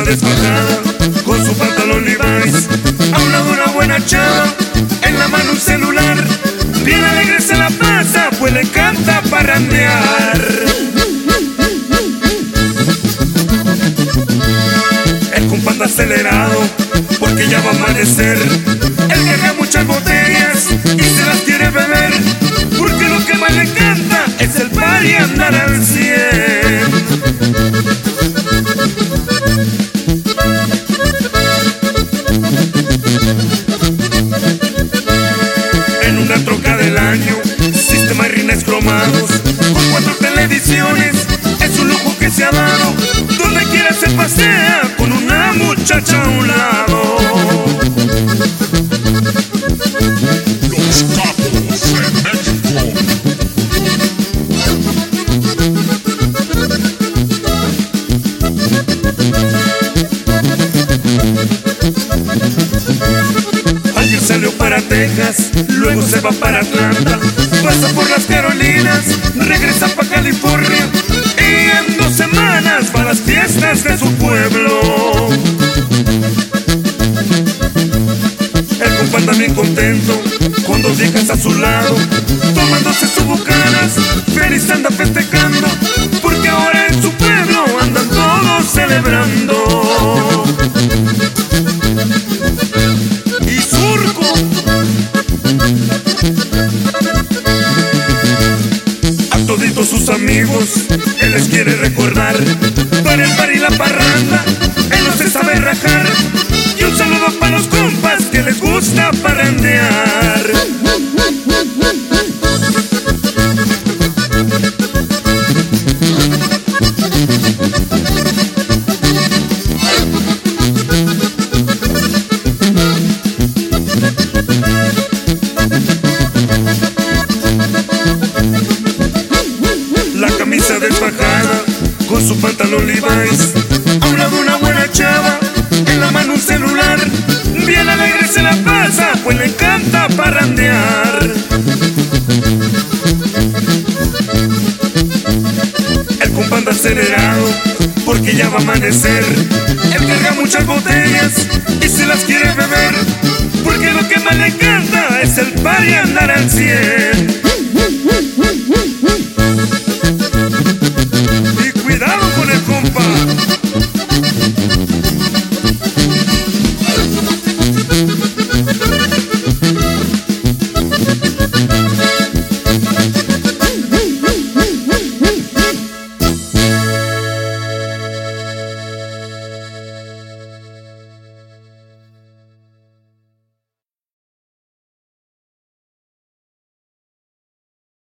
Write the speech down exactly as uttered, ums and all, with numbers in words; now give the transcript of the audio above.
desfajada con su pantalón Levi's. A un lado una buena chava, en la mano un celular. Bien alegre se la pasa, pues le encanta parrandear. El compa anda acelerado porque ya va a amanecer. Él carga muchas botellas y se las quiere beber, porque lo que más le encanta es el party, andar al cien. En una troca del año, sistema de rines cromados, con cuatro televisiones, es un lujo que se ha dado. Donde quiera se pasea con una muchacha a un lado. Los capos de México. Ayer salió para Texas, luego se va para Atlanta, pasa por las Carolinas, regresa para California y en dos semanas va a las fiestas de su pueblo. El compa anda bien contento con dos viejas a su lado, tomándose sus bocanas, feliz anda festejando, porque ahora en su pueblo andan todos celebrando. Y surco a toditos sus amigos, él les quiere recordar. Para el bar y la parranda, él no se sabe rajar. Y un saludo para los compas que les gusta parrandear. La camisa desfajada con su pantalón Levi's, a un lado una buena chava, en la mano un celular. Bien alegre se la pasa, pues le encanta parrandear. El compa anda acelerado porque ya va a amanecer. Él carga muchas botellas y se las quiere beber, porque lo que más le encanta es el party, andar al cien. Y cuidado con el compa.